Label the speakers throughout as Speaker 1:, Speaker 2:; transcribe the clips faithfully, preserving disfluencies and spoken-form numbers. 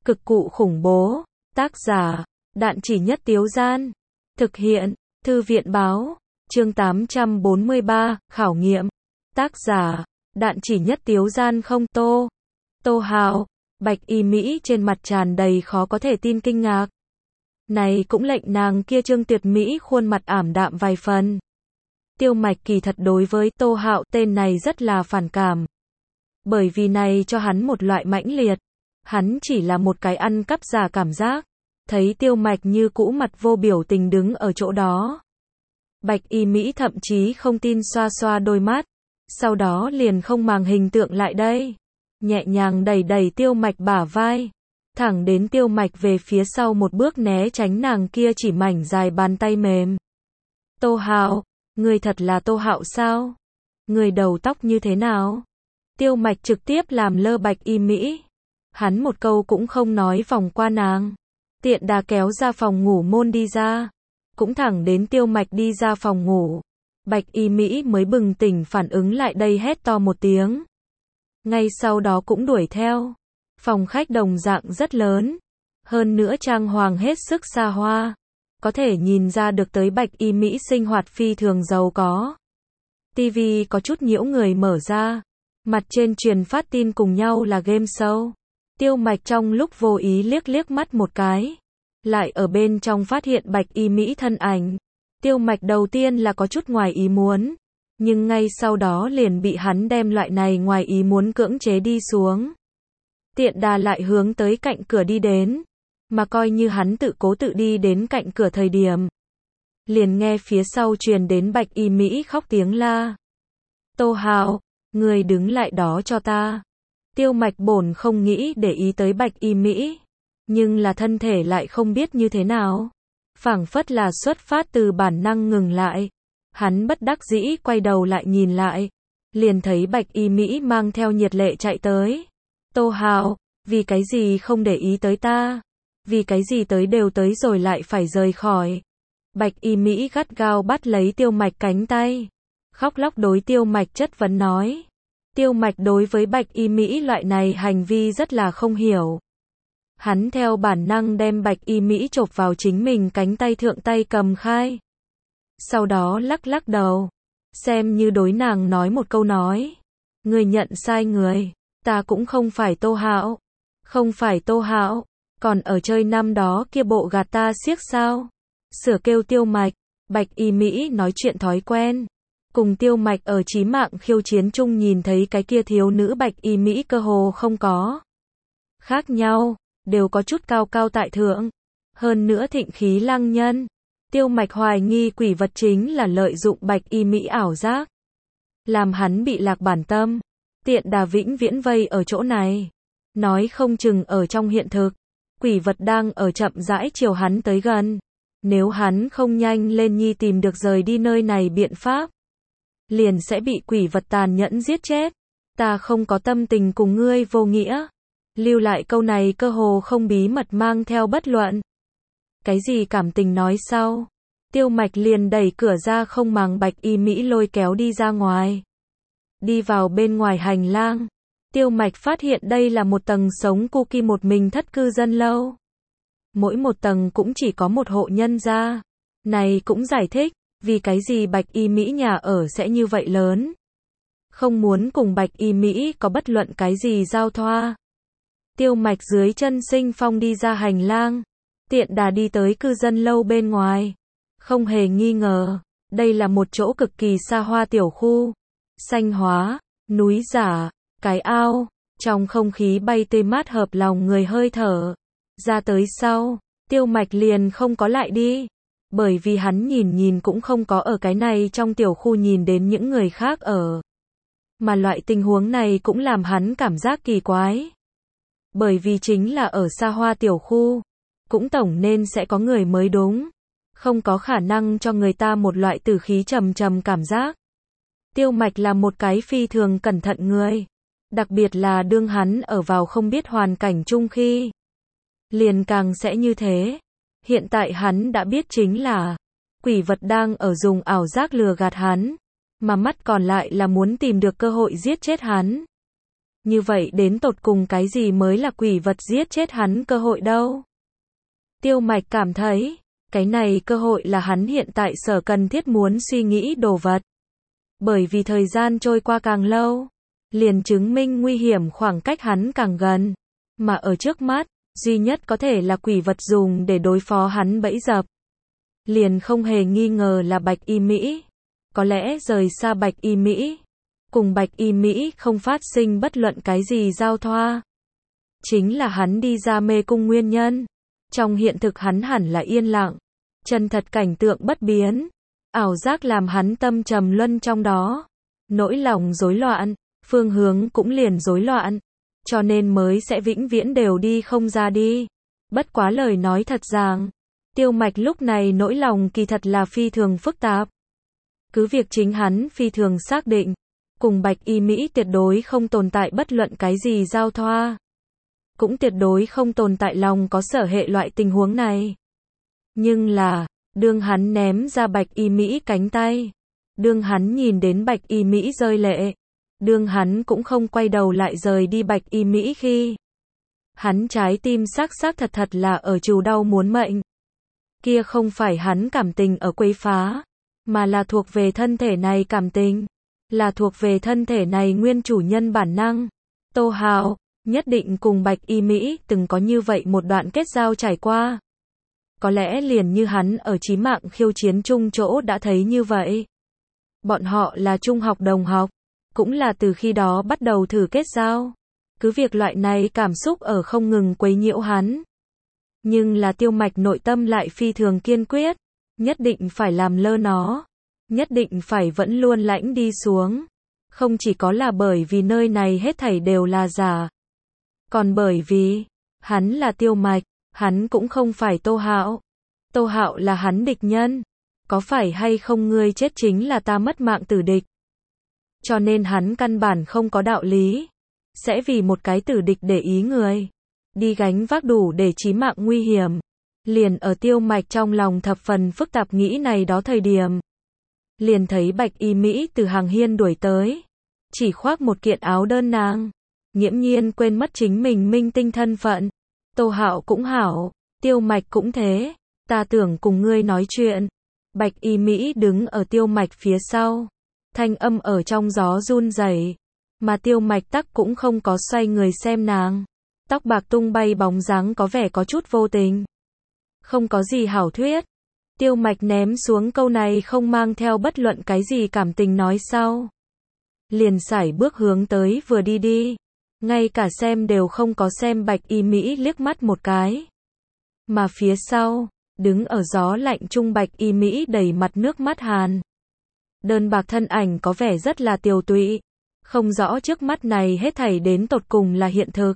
Speaker 1: Cực cụ khủng bố. Tác giả, Đạn Chỉ Nhất Tiếu Gian. Thực hiện, Thư viện Báo. Chương tám trăm bốn mươi ba, khảo nghiệm. Tác giả, Đạn Chỉ Nhất Tiếu Gian. Không Tô. Tô Hạo, Bạch Y Mỹ trên mặt tràn đầy khó có thể tin kinh ngạc. Này cũng lệnh nàng kia Trương Tuyệt Mỹ khuôn mặt ảm đạm vài phần. Tiêu Mạch kỳ thật đối với Tô Hạo tên này rất là phản cảm. Bởi vì này cho hắn một loại mãnh liệt. Hắn chỉ là một cái ăn cắp giả cảm giác. Thấy Tiêu Mạch như cũ mặt vô biểu tình đứng ở chỗ đó. Bạch Y Mỹ thậm chí không tin xoa xoa đôi mắt. Sau đó liền không màng hình tượng lại đây. Nhẹ nhàng đẩy đẩy Tiêu Mạch bả vai. Thẳng đến Tiêu Mạch về phía sau một bước né tránh nàng kia chỉ mảnh dài bàn tay mềm. Tô Hạo, người thật là Tô Hạo sao? Người đầu tóc như thế nào? Tiêu Mạch trực tiếp làm lơ Bạch Y Mỹ. Hắn một câu cũng không nói vòng qua nàng. Tiện đà kéo ra phòng ngủ môn đi ra. Cũng thẳng đến Tiêu Mạch đi ra phòng ngủ. Bạch Y Mỹ mới bừng tỉnh phản ứng lại đây hét to một tiếng. Ngay sau đó cũng đuổi theo. Phòng khách đồng dạng rất lớn. Hơn nữa trang hoàng hết sức xa hoa. Có thể nhìn ra được tới Bạch Y Mỹ sinh hoạt phi thường giàu có. Tivi có chút nhiễu người mở ra. Mặt trên truyền phát tin cùng nhau là game show. Tiêu Mạch trong lúc vô ý liếc liếc mắt một cái. Lại ở bên trong phát hiện Bạch Y Mỹ thân ảnh. Tiêu Mạch đầu tiên là có chút ngoài ý muốn. Nhưng ngay sau đó liền bị hắn đem loại này ngoài ý muốn cưỡng chế đi xuống. Tiện đà lại hướng tới cạnh cửa đi đến. Mà coi như hắn tự cố tự đi đến cạnh cửa thời điểm. Liền nghe phía sau truyền đến Bạch Y Mỹ khóc tiếng la. Tô Hạo, người đứng lại đó cho ta. Tiêu Mạch bổn không nghĩ để ý tới Bạch Y Mỹ. Nhưng là thân thể lại không biết như thế nào. Phảng phất là xuất phát từ bản năng ngừng lại. Hắn bất đắc dĩ quay đầu lại nhìn lại. Liền thấy Bạch Y Mỹ mang theo nhiệt lệ chạy tới. Tô Hạo, vì cái gì không để ý tới ta? Vì cái gì tới đều tới rồi lại phải rời khỏi? Bạch Y Mỹ gắt gao bắt lấy Tiêu Mạch cánh tay. Khóc lóc đối Tiêu Mạch chất vấn nói. Tiêu Mạch đối với Bạch Y Mỹ loại này hành vi rất là không hiểu. Hắn theo bản năng đem Bạch Y Mỹ chộp vào chính mình cánh tay thượng tay cầm khai. Sau đó lắc lắc đầu. Xem như đối nàng nói một câu nói. Người nhận sai người. Ta cũng không phải Tô Hạo. Không phải Tô Hạo. Còn ở chơi năm đó kia bộ gạt ta xiếc sao? Sửa kêu Tiêu Mạch. Bạch Y Mỹ nói chuyện thói quen. Cùng Tiêu Mạch ở chí mạng khiêu chiến chung nhìn thấy cái kia thiếu nữ Bạch Y Mỹ cơ hồ không có khác nhau, đều có chút cao cao tại thượng. Hơn nữa thịnh khí lăng nhân. Tiêu Mạch hoài nghi quỷ vật chính là lợi dụng Bạch Y Mỹ ảo giác. Làm hắn bị lạc bản tâm. Tiện đà vĩnh viễn vây ở chỗ này. Nói không chừng ở trong hiện thực. Quỷ vật đang ở chậm rãi chiều hắn tới gần. Nếu hắn không nhanh lên nhi tìm được rời đi nơi này biện pháp. Liền sẽ bị quỷ vật tàn nhẫn giết chết. Ta không có tâm tình cùng ngươi vô nghĩa. Lưu lại câu này cơ hồ không bí mật mang theo bất luận. Cái gì cảm tình nói sau. Tiêu Mạch liền đẩy cửa ra không màng Bạch Y Mỹ lôi kéo đi ra ngoài. Đi vào bên ngoài hành lang. Tiêu Mạch phát hiện đây là một tầng sống cookie một mình thất cư dân lâu. Mỗi một tầng cũng chỉ có một hộ nhân gia. Này cũng giải thích. Vì cái gì Bạch Y Mỹ nhà ở sẽ như vậy lớn. Không muốn cùng Bạch Y Mỹ có bất luận cái gì giao thoa. Tiêu Mạch dưới chân sinh phong đi ra hành lang. Tiện đà đi tới cư dân lâu bên ngoài. Không hề nghi ngờ. Đây là một chỗ cực kỳ xa hoa tiểu khu. Xanh hóa, núi giả, cái ao. Trong không khí bay tươi mát hợp lòng người hơi thở. Ra tới sau, Tiêu Mạch liền không có lại đi. Bởi vì hắn nhìn nhìn cũng không có ở cái này trong tiểu khu nhìn đến những người khác ở. Mà loại tình huống này cũng làm hắn cảm giác kỳ quái. Bởi vì chính là ở xa hoa tiểu khu. Cũng tổng nên sẽ có người mới đúng. Không có khả năng cho người ta một loại tử khí trầm trầm cảm giác. Tiêu Mạch là một cái phi thường cẩn thận người. Đặc biệt là đương hắn ở vào không biết hoàn cảnh chung khi. Liền càng sẽ như thế. Hiện tại hắn đã biết chính là quỷ vật đang ở dùng ảo giác lừa gạt hắn, mà mắt còn lại là muốn tìm được cơ hội giết chết hắn. Như vậy đến tột cùng cái gì mới là quỷ vật giết chết hắn cơ hội đâu? Tiêu Mạch cảm thấy, cái này cơ hội là hắn hiện tại sở cần thiết muốn suy nghĩ đồ vật. Bởi vì thời gian trôi qua càng lâu, liền chứng minh nguy hiểm khoảng cách hắn càng gần. Mà ở trước mắt, duy nhất có thể là quỷ vật dùng để đối phó hắn bẫy dập. Liền không hề nghi ngờ là Bạch Y Mỹ. Có lẽ rời xa Bạch Y Mỹ, cùng Bạch Y Mỹ không phát sinh bất luận cái gì giao thoa. Chính là hắn đi ra mê cung nguyên nhân. Trong hiện thực hắn hẳn là yên lặng, chân thật cảnh tượng bất biến. Ảo giác làm hắn tâm trầm luân trong đó. Nỗi lòng rối loạn, phương hướng cũng liền rối loạn. Cho nên mới sẽ vĩnh viễn đều đi không ra đi. Bất quá lời nói thật rằng, Tiêu Mạch lúc này nỗi lòng kỳ thật là phi thường phức tạp. Cứ việc chính hắn phi thường xác định, cùng Bạch Y Mỹ tuyệt đối không tồn tại bất luận cái gì giao thoa. Cũng tuyệt đối không tồn tại lòng có sở hệ loại tình huống này. Nhưng là, đương hắn ném ra Bạch Y Mỹ cánh tay, đương hắn nhìn đến Bạch Y Mỹ rơi lệ, đương hắn cũng không quay đầu lại rời đi Bạch Y Mỹ khi hắn trái tim xác xác thật thật là ở trù đau muốn mệnh. Kia không phải hắn cảm tình ở quấy phá, mà là thuộc về thân thể này cảm tình, là thuộc về thân thể này nguyên chủ nhân bản năng. Tô Hạo nhất định cùng Bạch Y Mỹ từng có như vậy một đoạn kết giao trải qua. Có lẽ liền như hắn ở chí mạng khiêu chiến chung chỗ đã thấy như vậy. Bọn họ là trung học đồng học, cũng là từ khi đó bắt đầu thử kết giao. Cứ việc loại này cảm xúc ở không ngừng quấy nhiễu hắn. Nhưng là Tiêu Mạch nội tâm lại phi thường kiên quyết, nhất định phải làm lơ nó, nhất định phải vẫn luôn lãnh đi xuống. Không chỉ có là bởi vì nơi này hết thảy đều là giả, còn bởi vì hắn là Tiêu Mạch, hắn cũng không phải Tô Hạo. Tô Hạo là hắn địch nhân, có phải hay không ngươi chết chính là ta mất mạng tử địch. Cho nên hắn căn bản không có đạo lý sẽ vì một cái tử địch để ý người, đi gánh vác đủ để chí mạng nguy hiểm. Liền ở Tiêu Mạch trong lòng thập phần phức tạp nghĩ này đó thời điểm, liền thấy Bạch Y Mỹ từ hàng hiên đuổi tới, chỉ khoác một kiện áo đơn nàng, nghiễm nhiên quên mất chính mình minh tinh thân phận. Tô Hạo cũng hảo, Tiêu Mạch cũng thế, ta tưởng cùng ngươi nói chuyện. Bạch Y Mỹ đứng ở Tiêu Mạch phía sau, thanh âm ở trong gió run rẩy, mà Tiêu Mạch tắc cũng không có xoay người xem nàng. Tóc bạc tung bay bóng dáng có vẻ có chút vô tình. Không có gì hảo thuyết. Tiêu Mạch ném xuống câu này không mang theo bất luận cái gì cảm tình nói sau. Liền sải bước hướng tới vừa đi đi. Ngay cả xem đều không có xem Bạch Y Mỹ liếc mắt một cái. Mà phía sau, đứng ở gió lạnh trung Bạch Y Mỹ đầy mặt nước mắt hàn. Đơn bạc thân ảnh có vẻ rất là tiều tụy. Không rõ trước mắt này hết thảy đến tột cùng là hiện thực,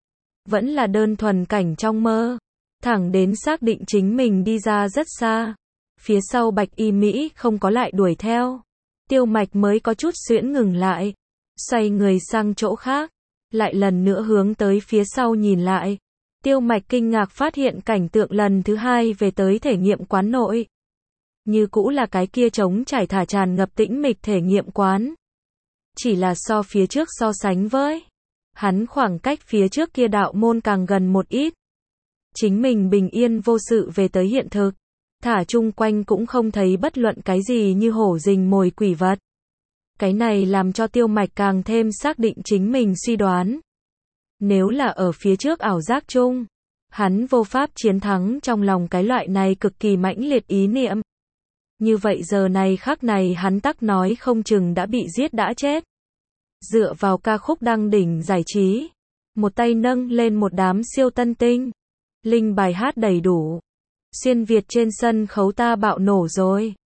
Speaker 1: vẫn là đơn thuần cảnh trong mơ. Thẳng đến xác định chính mình đi ra rất xa, phía sau Bạch Y Mỹ không có lại đuổi theo, Tiêu Mạch mới có chút xuyễn ngừng lại, xoay người sang chỗ khác, lại lần nữa hướng tới phía sau nhìn lại. Tiêu Mạch kinh ngạc phát hiện cảnh tượng lần thứ hai về tới thể nghiệm quán nội. Như cũ là cái kia trống trải thả tràn ngập tĩnh mịch thể nghiệm quán. Chỉ là so phía trước so sánh với hắn khoảng cách phía trước kia đạo môn càng gần một ít. Chính mình bình yên vô sự về tới hiện thực, thả chung quanh cũng không thấy bất luận cái gì như hổ rình mồi quỷ vật. Cái này làm cho Tiêu Mạch càng thêm xác định chính mình suy đoán. Nếu là ở phía trước ảo giác chung, hắn vô pháp chiến thắng trong lòng cái loại này cực kỳ mãnh liệt ý niệm. Như vậy giờ này khắc này hắn tắc nói không chừng đã bị giết đã chết. Dựa vào ca khúc đăng đỉnh giải trí, một tay nâng lên một đám siêu tân tinh, linh bài hát đầy đủ. Xuyên Việt trên sân khấu ta bạo nổ rồi.